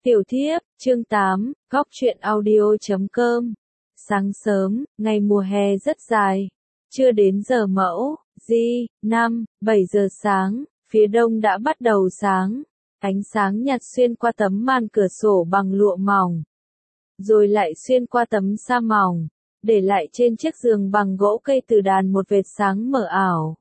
Tiểu thiếp, chương 8, góc truyện audio.com. Sáng sớm, ngày mùa hè rất dài. Chưa đến giờ mẫu, 7 giờ sáng, phía đông đã bắt đầu sáng. Ánh sáng nhạt xuyên qua tấm màn cửa sổ bằng lụa mỏng. Rồi lại xuyên qua tấm sa mỏng, để lại trên chiếc giường bằng gỗ cây từ đàn một vệt sáng mờ ảo.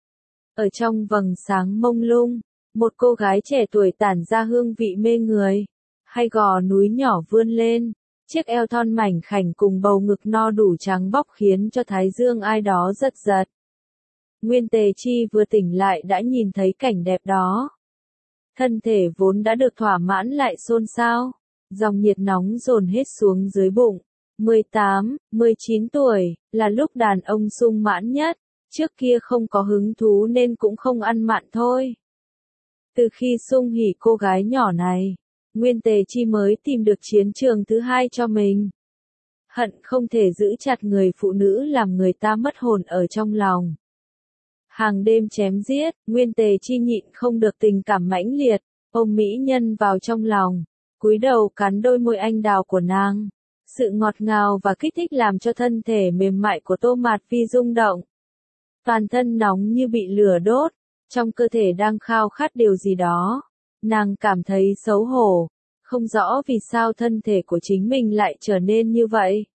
Ở trong vầng sáng mông lung, một cô gái trẻ tuổi tản ra hương vị mê người. Hai gò núi nhỏ vươn lên, chiếc eo thon mảnh khảnh cùng bầu ngực no đủ trắng bóc khiến cho thái dương ai đó giật giật. Nguyên Tề Chi vừa tỉnh lại đã nhìn thấy cảnh đẹp đó. Thân thể vốn đã được thỏa mãn lại xôn xao, dòng nhiệt nóng dồn hết xuống dưới bụng. 18, 19 tuổi, là lúc đàn ông sung mãn nhất, trước kia không có hứng thú nên cũng không ăn mặn thôi. Từ khi sung hỉ cô gái nhỏ này, Nguyên Tề Chi mới tìm được chiến trường thứ hai cho mình. Hận không thể giữ chặt người phụ nữ làm người ta mất hồn ở trong lòng. Hàng đêm chém giết, Nguyên Tề Chi nhịn không được tình cảm mãnh liệt, ôm mỹ nhân vào trong lòng, cúi đầu cắn đôi môi anh đào của nàng. Sự ngọt ngào và kích thích làm cho thân thể mềm mại của Tô Mạt Phi rung động. Toàn thân nóng như bị lửa đốt, trong cơ thể đang khao khát điều gì đó. Nàng cảm thấy xấu hổ, không rõ vì sao thân thể của chính mình lại trở nên như vậy.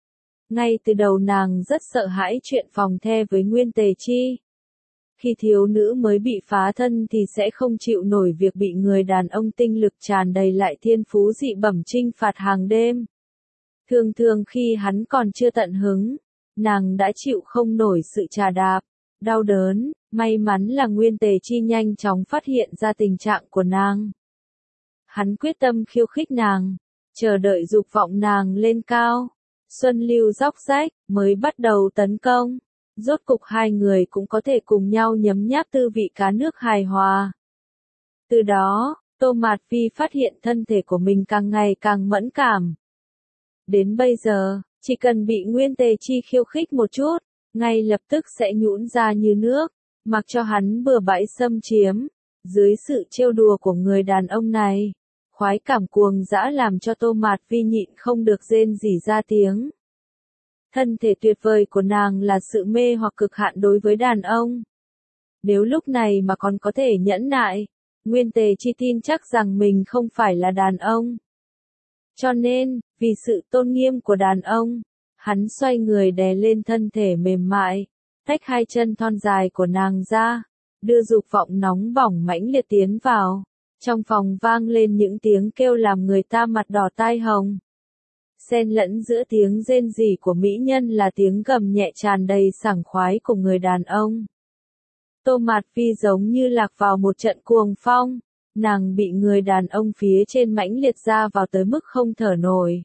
Ngay từ đầu nàng rất sợ hãi chuyện phòng the với Nguyên Tề Chi. Khi thiếu nữ mới bị phá thân thì sẽ không chịu nổi việc bị người đàn ông tinh lực tràn đầy lại thiên phú dị bẩm trinh phạt hàng đêm. Thường thường khi hắn còn chưa tận hứng, nàng đã chịu không nổi sự trà đạp, đau đớn. May mắn là Nguyên Tề Chi nhanh chóng phát hiện ra tình trạng của nàng. Hắn quyết tâm khiêu khích nàng, chờ đợi dục vọng nàng lên cao. Xuân lưu róc rách, mới bắt đầu tấn công. Rốt cục hai người cũng có thể cùng nhau nhấm nháp tư vị cá nước hài hòa. Từ đó, Tô Mạt Phi phát hiện thân thể của mình càng ngày càng mẫn cảm. Đến bây giờ, chỉ cần bị Nguyên Tề Chi khiêu khích một chút, ngay lập tức sẽ nhũn ra như nước, mặc cho hắn bừa bãi xâm chiếm. Dưới sự trêu đùa của người đàn ông này, khoái cảm cuồng dã làm cho Tô Mạt Phi nhịn không được rên rỉ ra tiếng. Thân thể tuyệt vời của nàng là sự mê hoặc cực hạn đối với đàn ông. Nếu lúc này mà còn có thể nhẫn nại, Nguyên Tề Chi tin chắc rằng mình không phải là đàn ông. Cho nên, vì sự tôn nghiêm của đàn ông, hắn xoay người đè lên thân thể mềm mại, tách hai chân thon dài của nàng ra, đưa dục vọng nóng bỏng mãnh liệt tiến vào. Trong phòng vang lên những tiếng kêu làm người ta mặt đỏ tai hồng. Xen lẫn giữa tiếng rên rỉ của mỹ nhân là tiếng gầm nhẹ tràn đầy sảng khoái của người đàn ông. Tô Mạt Phi giống như lạc vào một trận cuồng phong, nàng bị người đàn ông phía trên mãnh liệt ra vào tới mức không thở nổi.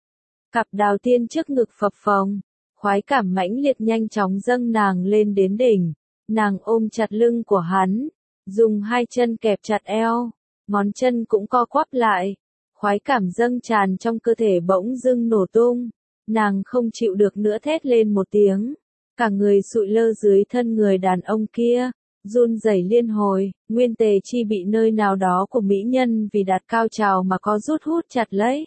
Cặp đào tiên trước ngực phập phồng, khoái cảm mãnh liệt nhanh chóng dâng nàng lên đến đỉnh. Nàng ôm chặt lưng của hắn, dùng hai chân kẹp chặt eo, ngón chân cũng co quắp lại. Khoái cảm dâng tràn trong cơ thể bỗng dưng nổ tung, nàng không chịu được nữa thét lên một tiếng, cả người sụi lơ dưới thân người đàn ông kia, run rẩy liên hồi. Nguyên Tề Chi bị nơi nào đó của mỹ nhân vì đạt cao trào mà có rút hút chặt lấy.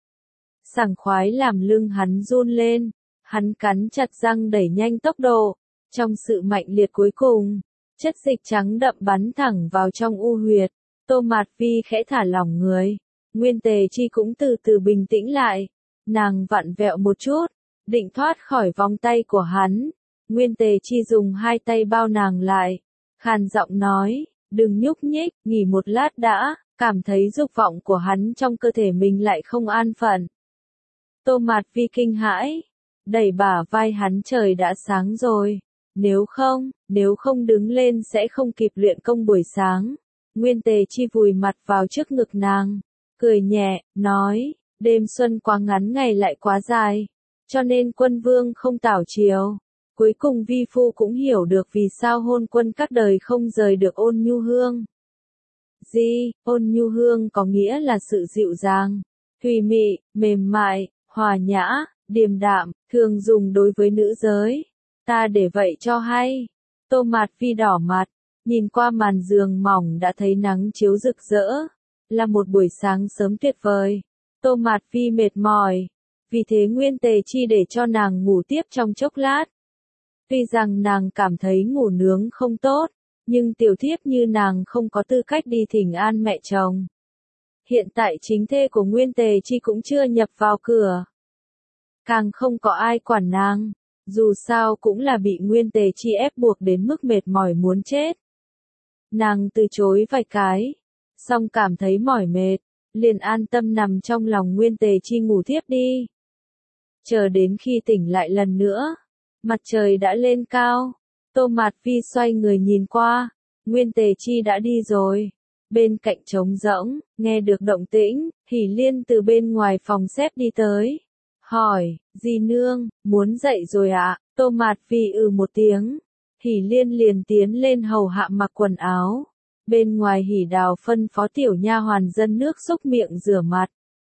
Sảng khoái làm lưng hắn run lên, hắn cắn chặt răng đẩy nhanh tốc độ, trong sự mạnh liệt cuối cùng, chất dịch trắng đậm bắn thẳng vào trong u huyệt. Tô Mạt Phi khẽ thả lỏng người. Nguyên Tề Chi cũng từ từ bình tĩnh lại, nàng vặn vẹo một chút, định thoát khỏi vòng tay của hắn. Nguyên Tề Chi dùng hai tay bao nàng lại, khàn giọng nói, đừng nhúc nhích, nghỉ một lát đã. Cảm thấy dục vọng của hắn trong cơ thể mình lại không an phận. Tô Mạt Phi kinh hãi, đẩy bả vai hắn, trời đã sáng rồi, nếu không đứng lên sẽ không kịp luyện công buổi sáng. Nguyên Tề Chi vùi mặt vào trước ngực nàng, cười nhẹ, nói, đêm xuân quá ngắn ngày lại quá dài, cho nên quân vương không tảo chiều. Cuối cùng vi phu cũng hiểu được vì sao hôn quân các đời không rời được Ôn Nhu Hương. Ôn Nhu Hương có nghĩa là sự dịu dàng, thùy mị, mềm mại, hòa nhã, điềm đạm, thường dùng đối với nữ giới. Ta để vậy cho hay. Tô Mạt Phi đỏ mặt, nhìn qua màn giường mỏng đã thấy nắng chiếu rực rỡ. là một buổi sáng sớm tuyệt vời. Tô Mạt Vi mệt mỏi, vì thế Nguyên Tề Chi để cho nàng ngủ tiếp trong chốc lát. Tuy rằng nàng cảm thấy ngủ nướng không tốt, nhưng tiểu thiếp như nàng không có tư cách đi thỉnh an mẹ chồng. Hiện tại chính thê của Nguyên Tề Chi cũng chưa nhập vào cửa. Càng không có ai quản nàng, dù sao cũng là bị Nguyên Tề Chi ép buộc đến mức mệt mỏi muốn chết. Nàng từ chối vài cái, xong cảm thấy mỏi mệt, liền an tâm nằm trong lòng Nguyên Tề Chi ngủ thiếp đi. Chờ đến khi tỉnh lại lần nữa, mặt trời đã lên cao, Tô Mạt Vi xoay người nhìn qua, Nguyên Tề Chi đã đi rồi. Bên cạnh trống rỗng, nghe được động tĩnh, Hỷ Liên từ bên ngoài phòng xếp đi tới. Hỏi, dì nương, muốn dậy rồi ạ? Tô Mạt Vi một tiếng. Hỷ Liên liền tiến lên hầu hạ mặc quần áo. Bên ngoài Hỷ Đào phân phó tiểu nha hoàn dân nước xúc miệng rửa mặt.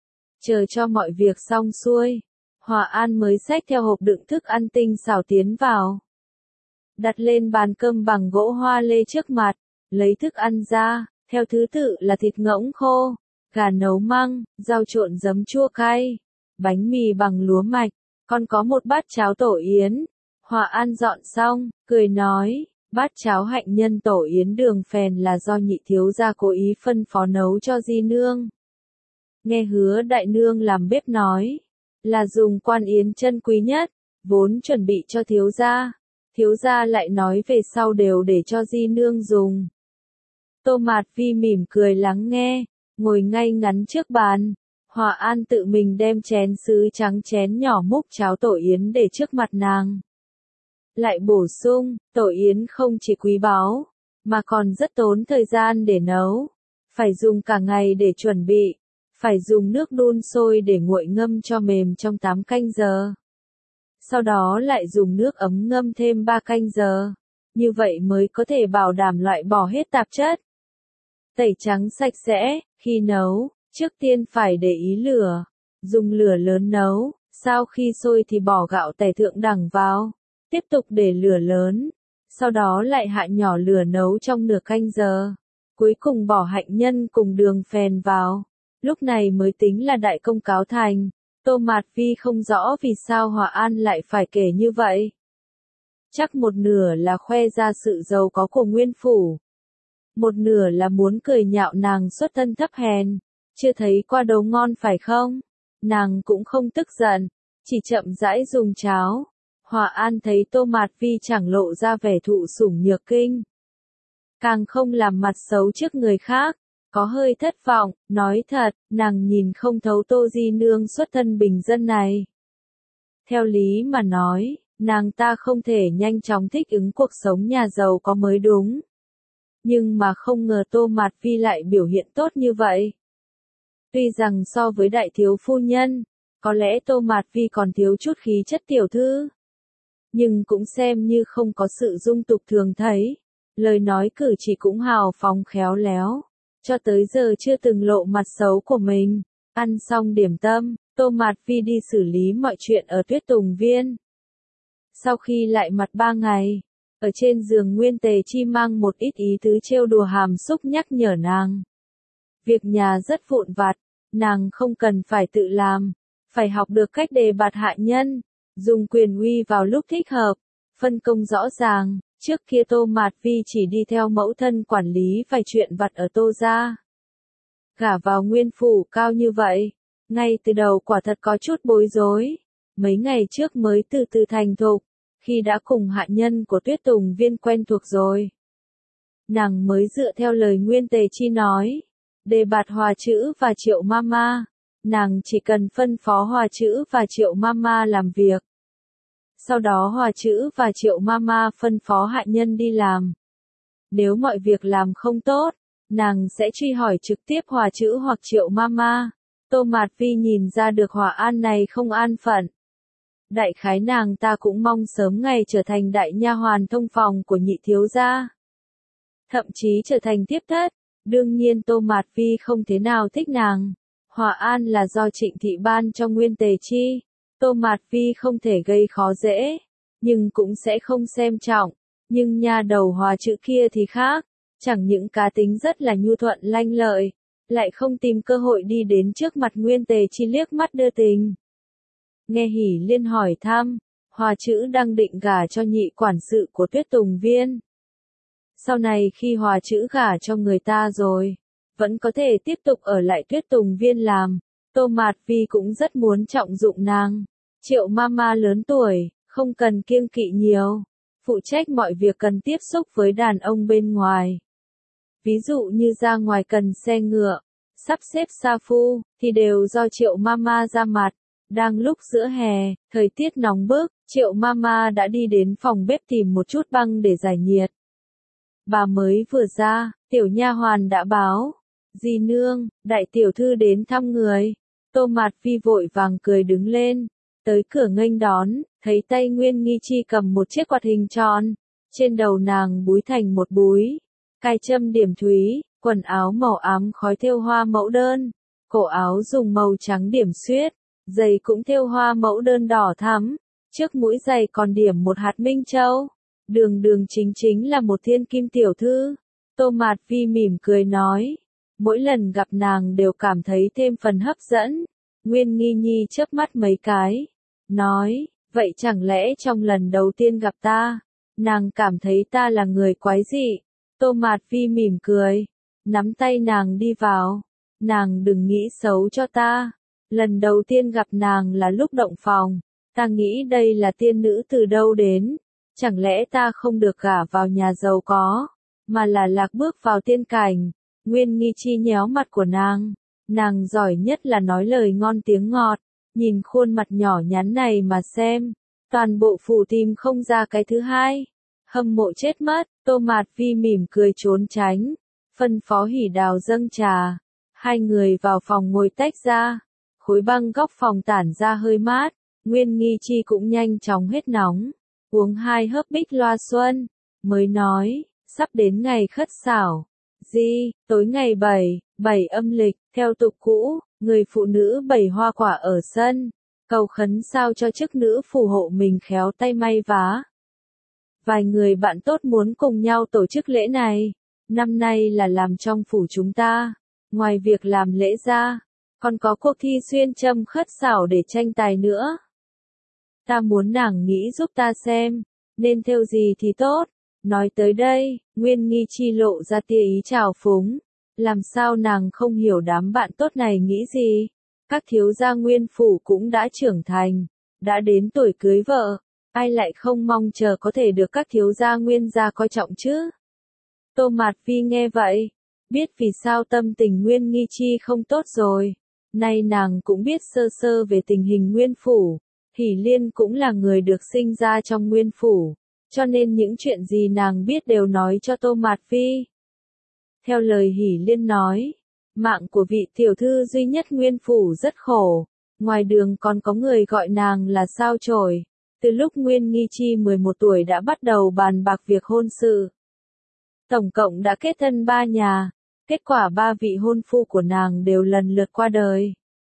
Chờ cho mọi việc xong xuôi, Hòa An mới xách theo hộp đựng thức ăn tinh xảo tiến vào. Đặt lên bàn cơm bằng gỗ hoa lê trước mặt, lấy thức ăn ra, theo thứ tự là thịt ngỗng khô, gà nấu măng, rau trộn giấm chua cay, bánh mì bằng lúa mạch, còn có một bát cháo tổ yến. Hòa An dọn xong, cười nói, bát cháo hạnh nhân tổ yến đường phèn là do nhị thiếu gia cố ý phân phó nấu cho di nương. Nghe Hứa đại nương làm bếp nói, là dùng quan yến chân quý nhất, vốn chuẩn bị cho thiếu gia lại nói về sau đều để cho di nương dùng. Tô Mạt Vi mỉm cười lắng nghe, ngồi ngay ngắn trước bàn. Hòa An tự mình đem chén sứ trắng chén nhỏ múc cháo tổ yến để trước mặt nàng. Lại bổ sung, tổ yến không chỉ quý báu, mà còn rất tốn thời gian để nấu. Phải dùng cả ngày để chuẩn bị, phải dùng nước đun sôi để nguội ngâm cho mềm trong 8 canh giờ. Sau đó lại dùng nước ấm ngâm thêm 3 canh giờ. Như vậy mới có thể bảo đảm loại bỏ hết tạp chất. Tẩy trắng sạch sẽ, khi nấu, trước tiên phải để ý lửa, dùng lửa lớn nấu, sau khi sôi thì bỏ gạo tẻ thượng đẳng vào, tiếp tục để lửa lớn, sau đó lại hạ nhỏ lửa nấu trong nửa canh giờ, cuối cùng bỏ hạnh nhân cùng đường phèn vào, lúc này mới tính là đại công cáo thành. Tô Mạt Vi không rõ vì sao Hòa An lại phải kể như vậy. Chắc một nửa là khoe ra sự giàu có của Nguyên Phủ. Một nửa là muốn cười nhạo nàng xuất thân thấp hèn, chưa thấy qua đồ ngon phải không? Nàng cũng không tức giận, chỉ chậm rãi dùng cháo. Hòa An thấy Tô Mạt Vi chẳng lộ ra vẻ thụ sủng nhược kinh. Càng không làm mặt xấu trước người khác, có hơi thất vọng, nói thật, nàng nhìn không thấu Tô Di Nương xuất thân bình dân này. Theo lý mà nói, nàng ta không thể nhanh chóng thích ứng cuộc sống nhà giàu có mới đúng. Nhưng mà không ngờ Tô Mạt Vi lại biểu hiện tốt như vậy. Tuy rằng so với đại thiếu phu nhân, có lẽ Tô Mạt Vi còn thiếu chút khí chất tiểu thư. Nhưng cũng xem như không có sự dung tục thường thấy. Lời nói cử chỉ cũng hào phóng khéo léo. Cho tới giờ chưa từng lộ mặt xấu của mình. Ăn xong điểm tâm, Tô Mạt Vi đi xử lý mọi chuyện ở Tuyết Tùng Viên. Sau khi lại mặt 3 ngày, ở trên giường Nguyên Tề Chi mang một ít ý tứ trêu đùa hàm xúc nhắc nhở nàng. Việc nhà rất vụn vặt, nàng không cần phải tự làm, phải học được cách đề bạt hạ nhân, dùng quyền uy vào lúc thích hợp, phân công rõ ràng. Trước kia Tô Mạt Vi chỉ đi theo mẫu thân quản lý vài chuyện vặt ở Tô gia. Gả vào Nguyên Phủ cao như vậy, ngay từ đầu quả thật có chút bối rối. Mấy ngày trước mới từ từ thành thục, khi đã cùng hạ nhân của Tuyết Tùng Viên quen thuộc rồi. Nàng mới dựa theo lời Nguyên Tề Chi nói, đề bạt Hòa Chữ và Triệu Mama, nàng chỉ cần phân phó Hòa Chữ và Triệu Mama làm việc. Sau đó Hòa Chữ và Triệu Mama phân phó hạ nhân đi làm. Nếu mọi việc làm không tốt, nàng sẽ truy hỏi trực tiếp Hòa Chữ hoặc Triệu Mama. Tô Mạt Vi nhìn ra được Hòa An này không an phận. Đại khái nàng ta cũng mong sớm ngày trở thành đại nha hoàn thông phòng của nhị thiếu gia. Thậm chí trở thành tiếp thất. Đương nhiên Tô Mạt Vi không thế nào thích nàng. Hòa An là do Trịnh Thị ban cho Nguyên Tề Chi. Tô Mạt Vi không thể gây khó dễ, nhưng cũng sẽ không xem trọng. Nhưng nha đầu Hòa Chữ kia thì khác, chẳng những cá tính rất là nhu thuận lanh lợi, lại không tìm cơ hội đi đến trước mặt Nguyên Tề Chi liếc mắt đưa tình. Nghe Hỷ Liên hỏi thăm, Hòa Chữ đang định gả cho nhị quản sự của Tuyết Tùng Viên. Sau này khi Hòa Chữ gả cho người ta rồi, vẫn có thể tiếp tục ở lại Tuyết Tùng Viên làm. Tô Mạt Vi cũng rất muốn trọng dụng nàng. Triệu Mama lớn tuổi, không cần kiêng kỵ nhiều, phụ trách mọi việc cần tiếp xúc với đàn ông bên ngoài. Ví dụ như ra ngoài cần xe ngựa, sắp xếp sa phu, thì đều do Triệu Mama ra mặt. Đang lúc giữa hè, thời tiết nóng bức, Triệu Mama đã đi đến phòng bếp tìm một chút băng để giải nhiệt. Bà mới vừa ra, tiểu nha hoàn đã báo, dì nương, đại tiểu thư đến thăm người. Tô Mạt Vi vội vàng cười đứng lên, tới cửa nghênh đón, thấy tay Nguyên Nghi Chi cầm một chiếc quạt hình tròn, trên đầu nàng búi thành một búi, cài châm điểm thúy, quần áo màu ám khói thêu hoa mẫu đơn, cổ áo dùng màu trắng điểm xuyết, giày cũng thêu hoa mẫu đơn đỏ thắm, trước mũi giày còn điểm một hạt minh châu. Đường đường chính chính là một thiên kim tiểu thư. Tô Mạt Vi mỉm cười nói, mỗi lần gặp nàng đều cảm thấy thêm phần hấp dẫn. Nguyên Nghi Nhi chớp mắt mấy cái, nói, vậy chẳng lẽ trong lần đầu tiên gặp ta, nàng cảm thấy ta là người quái dị? Tô Mạt Vi mỉm cười, nắm tay nàng đi vào, nàng đừng nghĩ xấu cho ta. Lần đầu tiên gặp nàng là lúc động phòng, ta nghĩ đây là tiên nữ từ đâu đến. Chẳng lẽ ta không được gả vào nhà giàu có, mà là lạc bước vào tiên cảnh? Nguyên Nghi Chi nhéo mặt của nàng giỏi nhất là nói lời ngon tiếng ngọt, nhìn khuôn mặt nhỏ nhắn này mà xem, toàn bộ phủ tìm không ra cái thứ hai. Hâm mộ chết mất. Tô Mạt Vi mỉm cười trốn tránh, phân phó Hỉ Đào dâng trà, hai người vào phòng ngồi tách ra, khối băng góc phòng tản ra hơi mát, Nguyên Nghi Chi cũng nhanh chóng hết nóng. Uống 2 hớp bích loa xuân, mới nói, sắp đến ngày khất xảo. Tối ngày 7 âm lịch, theo tục cũ, người phụ nữ bày hoa quả ở sân, cầu khấn sao cho chức nữ phù hộ mình khéo tay may vá. Vài người bạn tốt muốn cùng nhau tổ chức lễ này, năm nay là làm trong phủ chúng ta, ngoài việc làm lễ ra, còn có cuộc thi xuyên châm khất xảo để tranh tài nữa. Ta muốn nàng nghĩ giúp ta xem, nên thêu gì thì tốt. Nói tới đây, Nguyên Nghi Chi lộ ra tia ý trào phúng. Làm sao nàng không hiểu đám bạn tốt này nghĩ gì? Các thiếu gia Nguyên phủ cũng đã trưởng thành, đã đến tuổi cưới vợ, ai lại không mong chờ có thể được các thiếu gia Nguyên gia coi trọng chứ? Tô Mạt Vi nghe vậy, biết vì sao tâm tình Nguyên Nghi Chi không tốt rồi. Nay nàng cũng biết sơ sơ về tình hình Nguyên phủ. Hỷ Liên cũng là người được sinh ra trong Nguyên phủ, cho nên những chuyện gì nàng biết đều nói cho Tô Mạt Vi. Theo lời Hỷ Liên nói, mạng của vị tiểu thư duy nhất Nguyên phủ rất khổ, ngoài đường còn có người gọi nàng là sao chổi. Từ lúc Nguyên Nghi Chi 11 tuổi đã bắt đầu bàn bạc việc hôn sự. Tổng cộng đã kết thân 3 nhà, kết quả 3 vị hôn phu của nàng đều lần lượt qua đời.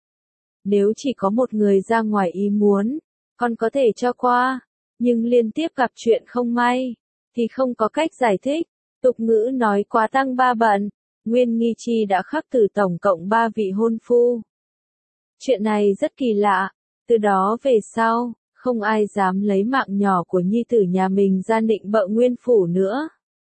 Nếu chỉ có một người ra ngoài ý muốn, còn có thể cho qua, nhưng liên tiếp gặp chuyện không may, thì không có cách giải thích. Tục ngữ nói quá tăng 3 bận, Nguyên Nghi Chi đã khắc tử tổng cộng 3 vị hôn phu. Chuyện này rất kỳ lạ, từ đó về sau, không ai dám lấy mạng nhỏ của nhi tử nhà mình ra nịnh bợ Nguyên phủ nữa.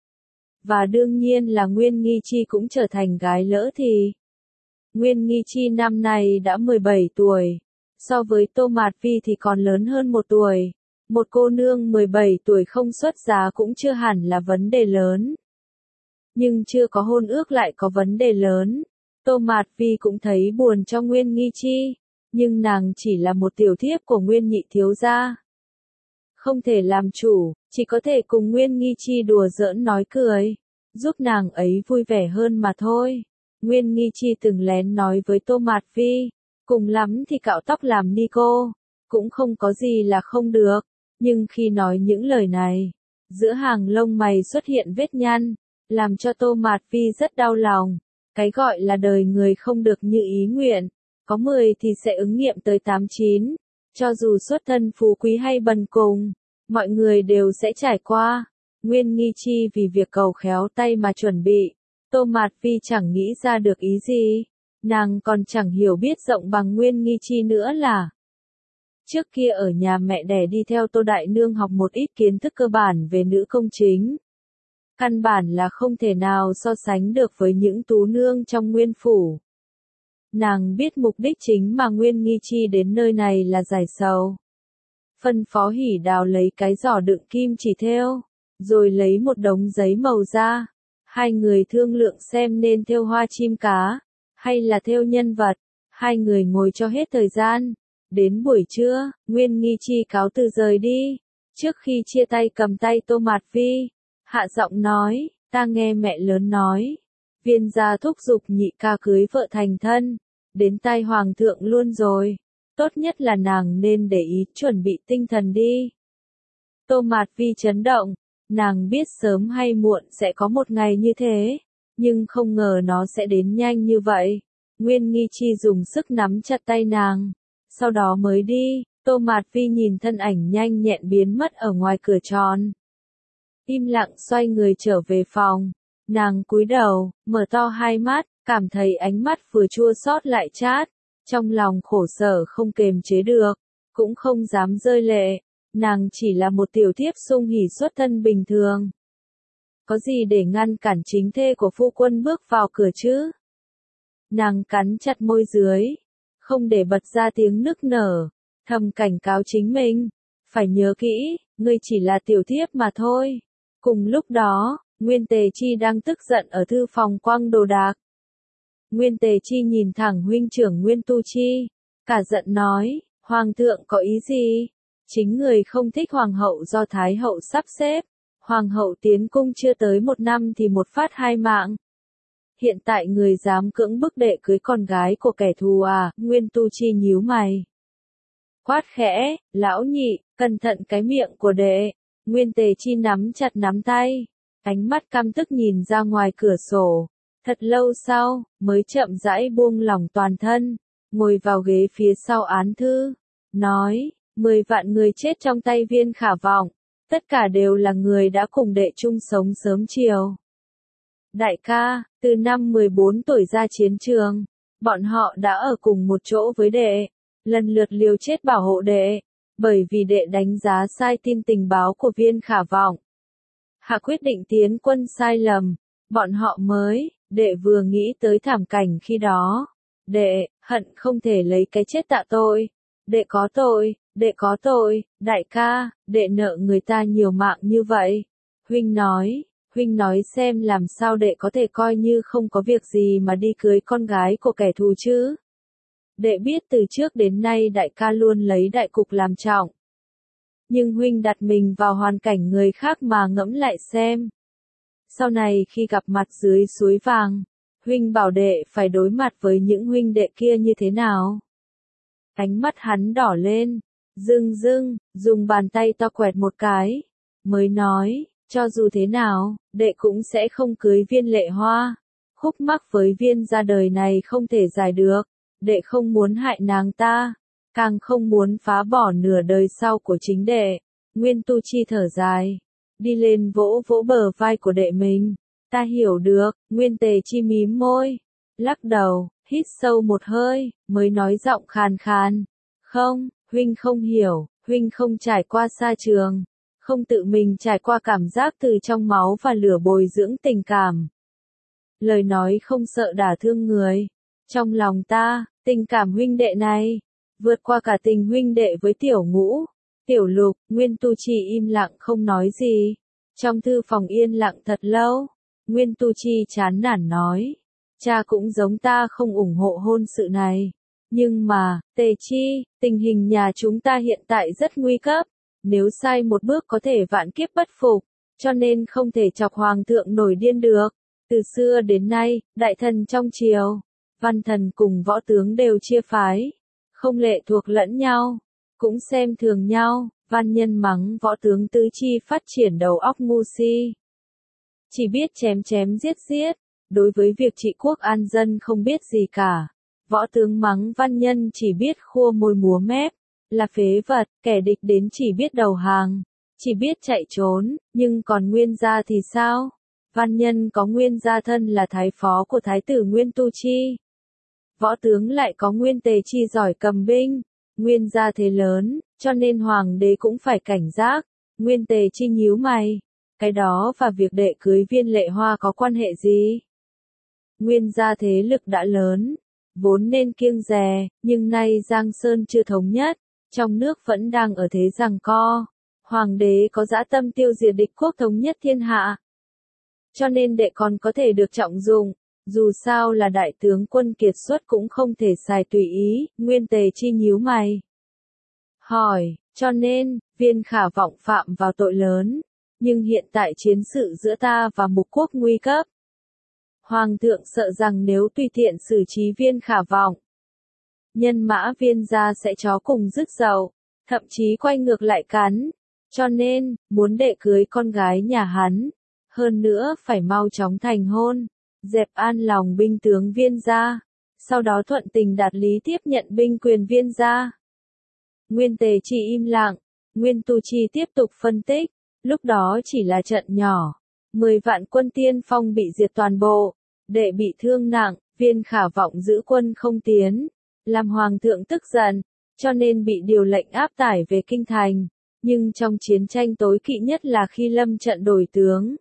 Và đương nhiên là Nguyên Nghi Chi cũng trở thành gái lỡ thì. Nguyên Nghi Chi năm nay đã 17 tuổi, so với Tô Mạt Vi thì còn lớn hơn 1 tuổi. Một cô nương 17 tuổi không xuất giá cũng chưa hẳn là vấn đề lớn. Nhưng chưa có hôn ước lại có vấn đề lớn. Tô Mạt Vi cũng thấy buồn cho Nguyên Nghi Chi, nhưng nàng chỉ là một tiểu thiếp của Nguyên nhị thiếu gia. Không thể làm chủ, chỉ có thể cùng Nguyên Nghi Chi đùa giỡn nói cười, giúp nàng ấy vui vẻ hơn mà thôi. Nguyên Nghi Chi từng lén nói với Tô Mạt Vi, cùng lắm thì cạo tóc làm ni cô, cũng không có gì là không được. Nhưng khi nói những lời này, giữa hàng lông mày xuất hiện vết nhăn, làm cho Tô Mạt Vi rất đau lòng. Cái gọi là đời người không được như ý nguyện, có 10 thì sẽ ứng nghiệm tới 8-9. Cho dù xuất thân phú quý hay bần cùng, mọi người đều sẽ trải qua. Nguyên Nghi Chi vì việc cầu khéo tay mà chuẩn bị, Tô Mạt Vi chẳng nghĩ ra được ý gì. Nàng còn chẳng hiểu biết rộng bằng Nguyên Nghi Chi nữa là. Trước kia ở nhà mẹ đẻ đi theo Tô Đại Nương học một ít kiến thức cơ bản về nữ công chính. Căn bản là không thể nào so sánh được với những tú nương trong Nguyên Phủ. Nàng biết mục đích chính mà Nguyên Nghi Chi đến nơi này là giải sầu. Phân phó Hỉ Đào lấy cái giỏ đựng kim chỉ thêu, rồi lấy một đống giấy màu ra. Hai người thương lượng xem nên thêu hoa chim cá, hay là thêu nhân vật. Hai người ngồi cho hết thời gian. Đến buổi trưa, Nguyên Nghi Chi cáo từ rời đi. Trước khi chia tay cầm tay Tô Mạt Vi, hạ giọng nói, ta nghe mẹ lớn nói. Viên gia thúc giục nhị ca cưới vợ thành thân. Đến tai hoàng thượng luôn rồi. Tốt nhất là nàng nên để ý chuẩn bị tinh thần đi. Tô Mạt Vi chấn động. Nàng biết sớm hay muộn sẽ có một ngày như thế. Nhưng không ngờ nó sẽ đến nhanh như vậy. Nguyên Nghi Chi dùng sức nắm chặt tay nàng. Sau đó mới đi. Tô Mạt Vi nhìn thân ảnh nhanh nhẹn biến mất ở ngoài cửa tròn. Im lặng xoay người trở về phòng. Nàng cúi đầu, mở to hai mắt, cảm thấy ánh mắt vừa chua xót lại chát. Trong lòng khổ sở không kềm chế được, cũng không dám rơi lệ. Nàng chỉ là một tiểu thiếp sung hỉ xuất thân bình thường. Có gì để ngăn cản chính thê của phu quân bước vào cửa chứ? Nàng cắn chặt môi dưới, không để bật ra tiếng nức nở, thầm cảnh cáo chính mình. Phải nhớ kỹ, ngươi chỉ là tiểu thiếp mà thôi. Cùng lúc đó, Nguyên Tề Chi đang tức giận ở thư phòng quăng đồ đạc. Nguyên Tề Chi nhìn thẳng huynh trưởng Nguyên Tu Chi, cả giận nói, Hoàng thượng có ý gì? Chính người không thích Hoàng hậu do Thái hậu sắp xếp. Hoàng hậu tiến cung chưa tới 1 năm thì một phát 2 mạng. Hiện tại người dám cưỡng bức đệ cưới con gái của kẻ thù à? Nguyên Tu Chi nhíu mày. Quát khẽ, lão nhị, cẩn thận cái miệng của đệ. Nguyên Tề Chi nắm chặt nắm tay, ánh mắt căm tức nhìn ra ngoài cửa sổ. Thật lâu sau, mới chậm rãi buông lỏng toàn thân, ngồi vào ghế phía sau án thư, nói, 10 vạn người chết trong tay Viên Khả Vọng, tất cả đều là người đã cùng đệ chung sống sớm chiều. Đại ca, từ năm 14 tuổi ra chiến trường, bọn họ đã ở cùng một chỗ với đệ, lần lượt liều chết bảo hộ đệ, bởi vì đệ đánh giá sai tin tình báo của Viên Khả Vọng. Hạ quyết định tiến quân sai lầm, bọn họ mới, đệ vừa nghĩ tới thảm cảnh khi đó. Đệ, hận không thể lấy cái chết tạ tội. Đệ có tội, đại ca, đệ nợ người ta nhiều mạng như vậy. Huynh nói xem làm sao đệ có thể coi như không có việc gì mà đi cưới con gái của kẻ thù chứ. Đệ biết từ trước đến nay đại ca luôn lấy đại cục làm trọng. Nhưng huynh đặt mình vào hoàn cảnh người khác mà ngẫm lại xem. Sau này khi gặp mặt dưới suối vàng, huynh bảo đệ phải đối mặt với những huynh đệ kia như thế nào? Ánh mắt hắn đỏ lên, dùng bàn tay to quẹt một cái, mới nói, cho dù thế nào, đệ cũng sẽ không cưới Viên Lệ Hoa. Khúc mắc với Viên gia đời này không thể giải được, đệ không muốn hại nàng ta, càng không muốn phá bỏ nửa đời sau của chính đệ. Nguyên Tu Chi thở dài, đi lên vỗ vỗ bờ vai của đệ mình. Ta hiểu được. Nguyên Tề Chi mím môi, lắc đầu, hít sâu một hơi, mới nói giọng khàn khàn. Không, huynh không hiểu, huynh không trải qua xa trường, không tự mình trải qua cảm giác từ trong máu và lửa bồi dưỡng tình cảm. Lời nói không sợ đả thương người. Trong lòng ta, tình cảm huynh đệ này, vượt qua cả tình huynh đệ với Tiểu Ngũ, Tiểu Lục. Nguyên Tu Chi im lặng không nói gì. Trong thư phòng yên lặng thật lâu, Nguyên Tu Chi chán nản nói, cha cũng giống ta không ủng hộ hôn sự này. Nhưng mà, Tề Chi, tình hình nhà chúng ta hiện tại rất nguy cấp, nếu sai một bước có thể vạn kiếp bất phục, cho nên không thể chọc hoàng thượng nổi điên được. Từ xưa đến nay, đại thần trong triều, văn thần cùng võ tướng đều chia phái, không lệ thuộc lẫn nhau, cũng xem thường nhau. Văn nhân mắng võ tướng tứ chi phát triển đầu óc ngu si, chỉ biết chém giết, đối với việc trị quốc an dân không biết gì cả. Võ tướng mắng văn nhân chỉ biết khua môi múa mép, là phế vật. Kẻ địch đến chỉ biết đầu hàng, chỉ biết chạy trốn. Nhưng còn Nguyên gia thì sao? Văn nhân có nguyên gia thân là thái phó của thái tử Nguyên Tu Chi. Võ tướng lại có Nguyên Tề Chi giỏi cầm binh, Nguyên gia thế lớn, cho nên hoàng đế cũng phải cảnh giác. Nguyên Tề Chi nhíu mày, cái đó và việc đệ cưới Viên Lệ Hoa có quan hệ gì? Nguyên gia thế lực đã lớn, vốn nên kiêng dè, nhưng nay Giang Sơn chưa thống nhất, trong nước vẫn đang ở thế giằng co. Hoàng đế có dã tâm tiêu diệt địch quốc thống nhất thiên hạ. Cho nên đệ còn có thể được trọng dụng, dù sao là đại tướng quân kiệt xuất cũng không thể xài tùy ý. Nguyên Tề Chi nhíu mày. Hỏi, cho nên, Viên Khả Vọng phạm vào tội lớn, nhưng hiện tại chiến sự giữa ta và Mục Quốc nguy cấp. Hoàng thượng sợ rằng nếu tùy tiện xử trí Viên Khả Vọng, nhân mã Viên gia sẽ chó cùng rứt dậu, thậm chí quay ngược lại cắn. Cho nên, muốn đệ cưới con gái nhà hắn, hơn nữa phải mau chóng thành hôn, dẹp an lòng binh tướng Viên gia, sau đó thuận tình đạt lý tiếp nhận binh quyền Viên gia. Nguyên Tề Chi im lặng, Nguyên Tu Chi tiếp tục phân tích, lúc đó chỉ là trận nhỏ, 10 vạn quân tiên phong bị diệt toàn bộ, đệ bị thương nặng, Viên Khả Vọng giữ quân không tiến, làm hoàng thượng tức giận, cho nên bị điều lệnh áp tải về kinh thành, nhưng trong chiến tranh tối kỵ nhất là khi lâm trận đổi tướng.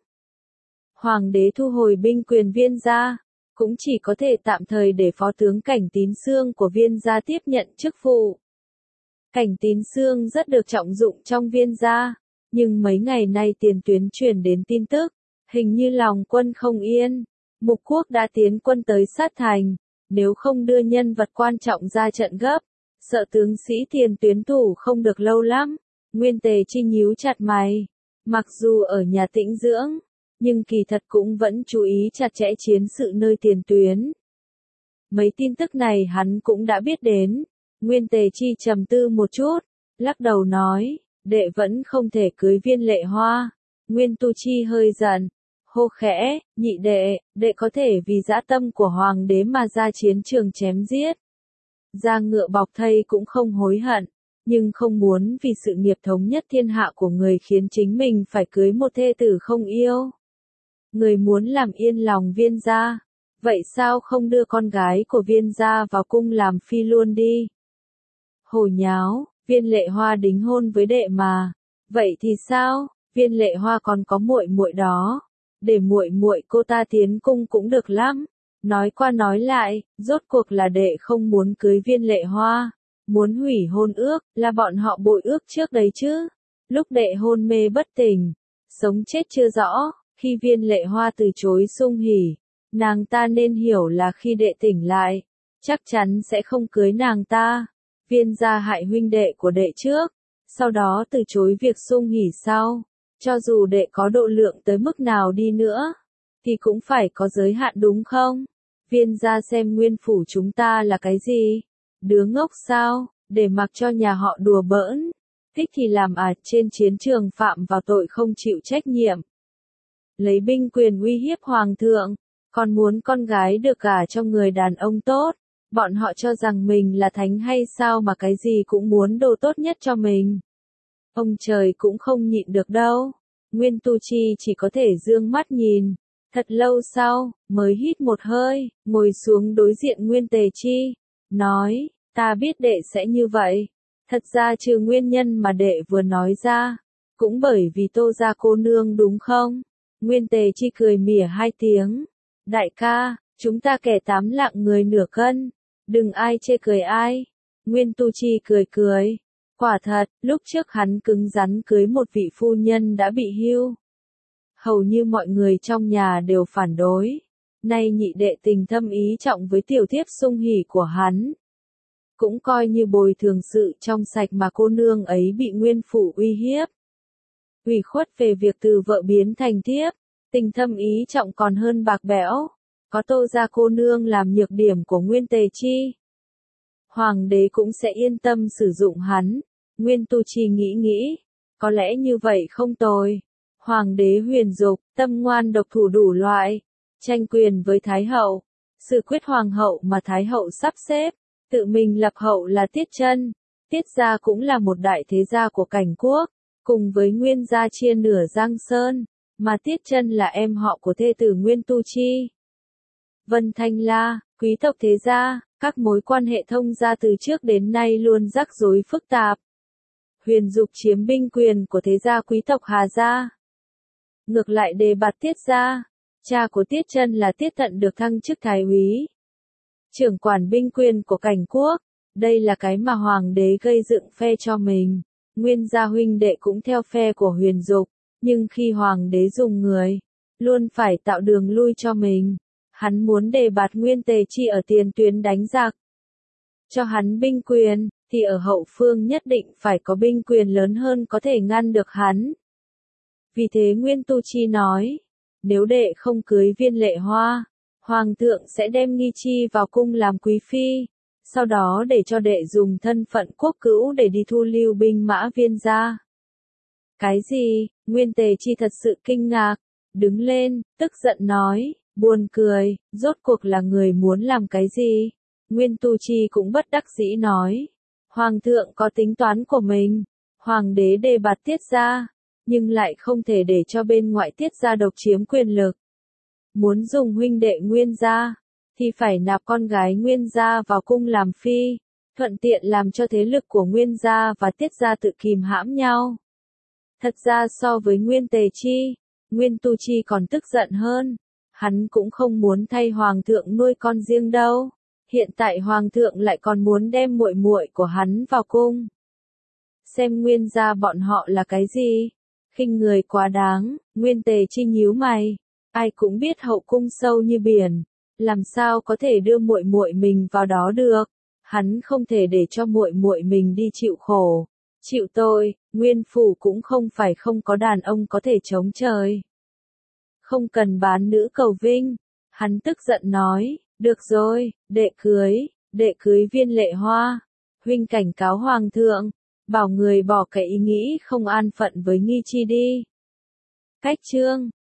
Hoàng đế thu hồi binh quyền Viên gia, cũng chỉ có thể tạm thời để phó tướng Cảnh Tín Xương của Viên gia tiếp nhận chức vụ. Cảnh Tín Xương rất được trọng dụng trong Viên gia, nhưng mấy ngày nay tiền tuyến truyền đến tin tức, hình như lòng quân không yên, Mục Quốc đã tiến quân tới sát thành, nếu không đưa nhân vật quan trọng ra trận gấp, sợ tướng sĩ tiền tuyến thủ không được lâu lắm. Nguyên Tề Chi nhíu chặt mày, mặc dù ở nhà tĩnh dưỡng, nhưng kỳ thật cũng vẫn chú ý chặt chẽ chiến sự nơi tiền tuyến. Mấy tin tức này hắn cũng đã biết đến. Nguyên Tề Chi trầm tư một chút, lắc đầu nói, đệ vẫn không thể cưới Viên Lệ Hoa. Nguyên Tu Chi hơi giận, hô khẽ, nhị đệ, đệ có thể vì dã tâm của hoàng đế mà ra chiến trường chém giết. Ra ngựa bọc thây cũng không hối hận, nhưng không muốn vì sự nghiệp thống nhất thiên hạ của người khiến chính mình phải cưới một thê tử không yêu. Người muốn làm yên lòng Viên gia, vậy sao không đưa con gái của Viên gia vào cung làm phi luôn đi? Hồ nháo, Viên Lệ Hoa đính hôn với đệ mà. Vậy thì sao? Viên Lệ Hoa còn có muội muội đó, để muội muội cô ta tiến cung cũng được lắm. Nói qua nói lại, rốt cuộc là đệ không muốn cưới Viên Lệ Hoa, muốn hủy hôn ước, là bọn họ bội ước trước đấy chứ. Lúc đệ hôn mê bất tỉnh, sống chết chưa rõ, khi Viên Lệ Hoa từ chối sung hỉ, nàng ta nên hiểu là khi đệ tỉnh lại, chắc chắn sẽ không cưới nàng ta. Viên gia hại huynh đệ của đệ trước, sau đó từ chối việc sung hỉ sau. Cho dù đệ có độ lượng tới mức nào đi nữa, thì cũng phải có giới hạn đúng không? Viên gia xem nguyên phủ chúng ta là cái gì? Đứa ngốc sao? Để mặc cho nhà họ đùa bỡn. Thích thì làm trên chiến trường phạm vào tội không chịu trách nhiệm. Lấy binh quyền uy hiếp hoàng thượng, còn muốn con gái được gả cho người đàn ông tốt. Bọn họ cho rằng mình là thánh hay sao mà cái gì cũng muốn đồ tốt nhất cho mình. Ông trời cũng không nhịn được đâu. Nguyên Tu Chi chỉ có thể dương mắt nhìn. Thật lâu sau, mới hít một hơi, ngồi xuống đối diện Nguyên Tề Chi. Nói, ta biết đệ sẽ như vậy. Thật ra trừ nguyên nhân mà đệ vừa nói ra, cũng bởi vì Tô gia cô nương đúng không? Nguyên Tề Chi cười mỉa hai tiếng. Đại ca, chúng ta kẻ tám lạng người nửa cân. Đừng ai chê cười ai. Nguyên Tu Chi cười cười. Quả thật, lúc trước hắn cứng rắn cưới một vị phu nhân đã bị hưu. Hầu như mọi người trong nhà đều phản đối. Nay nhị đệ tình thâm ý trọng với tiểu thiếp sung hỉ của hắn. Cũng coi như bồi thường sự trong sạch mà cô nương ấy bị nguyên phủ uy hiếp. Ủy khuất về việc từ vợ biến thành thiếp, tình thâm ý trọng còn hơn bạc bẽo. Có Tô gia cô nương làm nhược điểm của Nguyên Tề Chi, hoàng đế cũng sẽ yên tâm sử dụng hắn. Nguyên Tu Chi nghĩ, có lẽ như vậy không tồi. Hoàng đế huyền dục, tâm ngoan độc thủ đủ loại, tranh quyền với Thái hậu, xử quyết hoàng hậu mà Thái hậu sắp xếp, tự mình lập hậu là Tiết Chân. Tiết gia cũng là một đại thế gia của Cảnh quốc, cùng với Nguyên gia chia nửa Giang Sơn, mà Tiết Chân là em họ của thê tử Nguyên Tu Chi. Vân Thanh La, quý tộc thế gia, các mối quan hệ thông gia từ trước đến nay luôn rắc rối phức tạp. Huyền Dục chiếm binh quyền của thế gia quý tộc Hà gia. Ngược lại đề bạt Tiết gia, cha của Tiết Chân là Tiết Thận được thăng chức thái úy, trưởng quản binh quyền của Cảnh quốc. Đây là cái mà hoàng đế gây dựng phe cho mình. Nguyên gia huynh đệ cũng theo phe của Huyền Dục, nhưng khi hoàng đế dùng người, luôn phải tạo đường lui cho mình. Hắn muốn đề bạt Nguyên Tề Chi ở tiền tuyến đánh giặc, cho hắn binh quyền, thì ở hậu phương nhất định phải có binh quyền lớn hơn có thể ngăn được hắn. Vì thế Nguyên Tu Chi nói, nếu đệ không cưới Viên Lệ Hoa, hoàng thượng sẽ đem Nghi Chi vào cung làm quý phi, sau đó để cho đệ dùng thân phận quốc cữu để đi thu lưu binh mã Viên gia. Cái gì? Nguyên Tề Chi thật sự kinh ngạc, đứng lên, tức giận nói, buồn cười, rốt cuộc là người muốn làm cái gì? Nguyên Tu Chi cũng bất đắc dĩ nói, hoàng thượng có tính toán của mình, hoàng đế đề bạt Tiết gia, nhưng lại không thể để cho bên ngoại Tiết gia độc chiếm quyền lực. Muốn dùng huynh đệ Nguyên gia, thì phải nạp con gái Nguyên gia vào cung làm phi, thuận tiện làm cho thế lực của Nguyên gia và Tiết gia tự kìm hãm nhau. Thật ra so với Nguyên Tề Chi, Nguyên Tu Chi còn tức giận hơn. Hắn cũng không muốn thay hoàng thượng nuôi con riêng đâu. Hiện tại hoàng thượng lại còn muốn đem muội muội của hắn vào cung. Xem Nguyên gia bọn họ là cái gì? Khinh người quá đáng. Nguyên Tề Chi nhíu mày. Ai cũng biết hậu cung sâu như biển, làm sao có thể đưa muội muội mình vào đó được? Hắn không thể để cho muội muội mình đi chịu khổ, chịu tội. Nguyên phủ cũng không phải không có đàn ông có thể chống trời. Không cần bán nữ cầu vinh. Hắn tức giận nói, được rồi, đệ cưới Viên Lệ Hoa. Huynh cảnh cáo hoàng thượng, bảo người bỏ cái ý nghĩ không an phận với Nghi Chi đi. Cách chương